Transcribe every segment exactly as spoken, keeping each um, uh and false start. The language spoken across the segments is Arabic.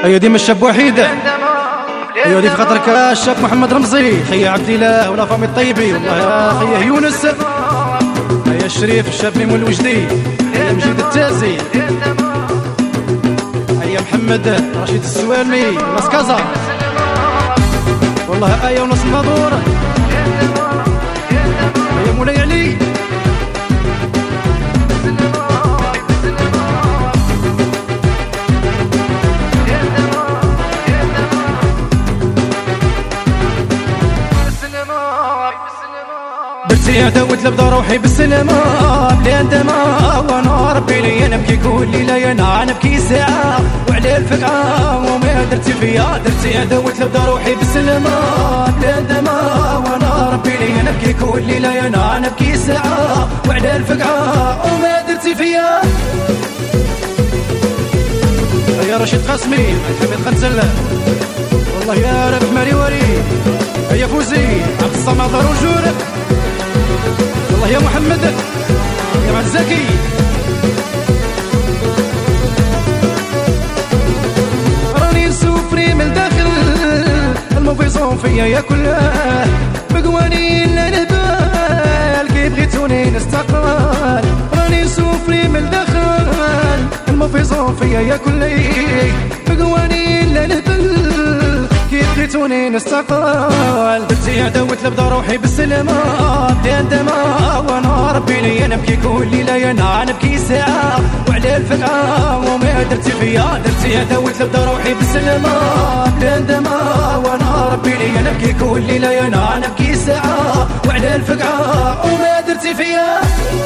ايوا ديما الشاب وحيد، ايوا دي في خاطرك الشاب محمد رمزي، خيا عبد الله ولا فامي الطيبي، والله يا خيا يونس، يا الشريف الشاب ميمون الوجدي، يا مجيد التازي، يا محمد رشيد السوالمي راس كازا، والله ايا ونص الناظور، يا مولاي علي. درتي عداوت لبدا روحي بالسلامة بلا ندمة، وانا ربي لي نبكي كل ليلة يا انا نبكي ساعة وعلى الفقعة وما درتي فيا. درتي عداوت لبدا روحي بالسلامة بلا ندمة، وانا ربي لي نبكي كل ليلة يا انا نبكي ساعة وعلى الفقعة وما درتي فيا. يا رشيد قاسمي حميد قنزل، والله يا رب مالي وري، يا فوزي عبد الصمد رجول، والله يا محمد يا معد زكي، راني نسوفري من الداخل الموفيزون فيا يا كله، بقواني لا نهبال كي بغيتوني نستقبل، راني نسوفري من الداخل الموفيزون فيا يا كله، بقواني لا نهبل كي بغيتوني نستقبل. درتي عداوت لبدا روحي بالسلامة بلا ندمة، وانا ربي لي نبكي كل ليلة يا انا نبكي ساعة وعلى الفقعة وما درتي فيا. درتي عداوت لبدا روحي بالسلامة بلا ندمة، وانا ربي لي نبكي كل ليلة يا انا نبكي ساعة وعلى الفقعة وما درتي فيا.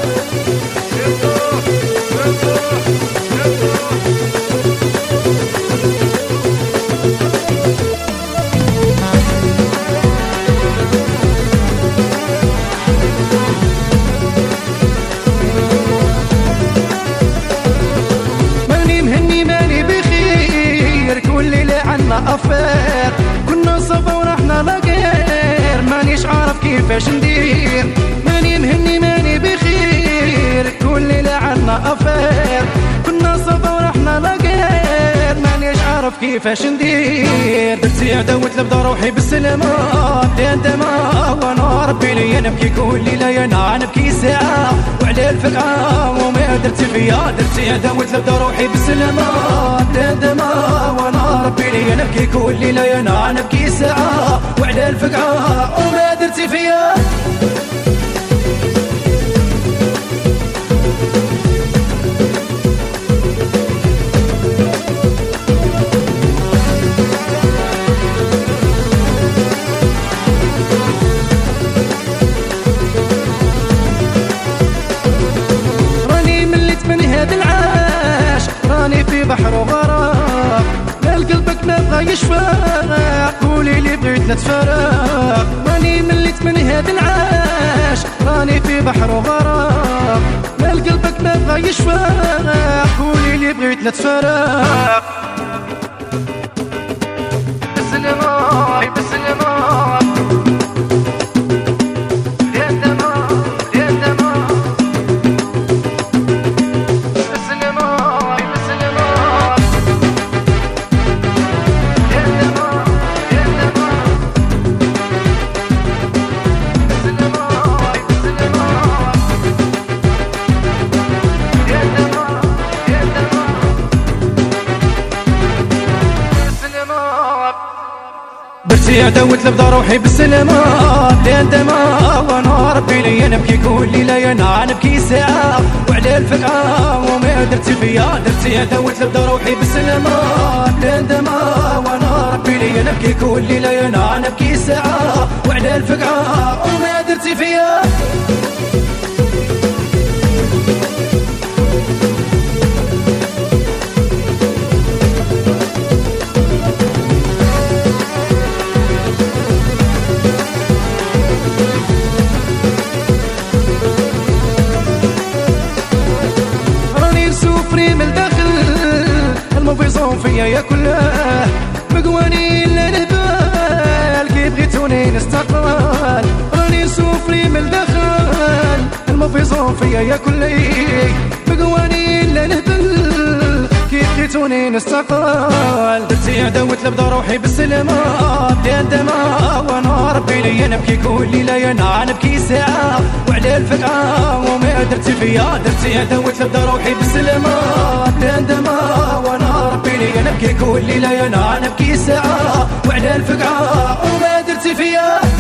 أفير كنا صبا ورحنا لغير، مانيش عارف كيفاش ندير، ماني مهني ماني بخير، كل ليلة عنا أفير كنا صبا ورحنا لغير، مانيش عارف كيفاش ندير. درتي عداوت لبدا روحي بالسلامة بلا ندمة، وانا ربي لي نبكي كل ليلة يا انا نبكي ساعة وعلى الفقعة وما درتي فيا. درتي عداوت لبدا روحي بالسلامة بلا ندمة، وانا ربي لي نبكي كل ليلة يا انا نبكي ساعة وعلى الفقعة وما درتي فيا. راني مليت من هذا العاش، راني في بحر وغرق، لا قلبك ما بغا يشفى، قولي لي بغيت نتفارق. راني مليت من هذا العاش، راني في بحر وغرق، لا قلبك ما بغا يشفى، قولي لي بغيت نتفارق. بالسلامة بالسلامة درتي عداوت لبدا روحي بالسلامة بلا ندمة، وانا ربي لي نبكي كل ليلة يا انا نبكي ساعة وعلى الفقعة وما درتي فيا. درتي عداوت لبدا روحي بالسلامة بلا ندمة، وانا ربي لي نبكي كل ليلة يا انا نبكي ساعة وعلى الفقعة وما درتي فيا. الموفيزون فيا يا كله، بقواني لا نهبال كي بغيتوني نستقبل، راني سوفري من الداخل الموفيزون فيا يا كله، بقواني لا نهبل كي بغيتوني بغيتوني نستقل درتي عداوة لبدا روحي بالسلامة بلا دماء وانا ربي ليا نبكي كل ليلة انا نبكي ساعة وعلى الفقعة وما درتي فيا درتي عداوة لبدا روحي بالسلامة بلا دماء وانا ربي ليا نبكي كل ليلة انا نبكي ساعة وعلى الفقعة وما درتي فيا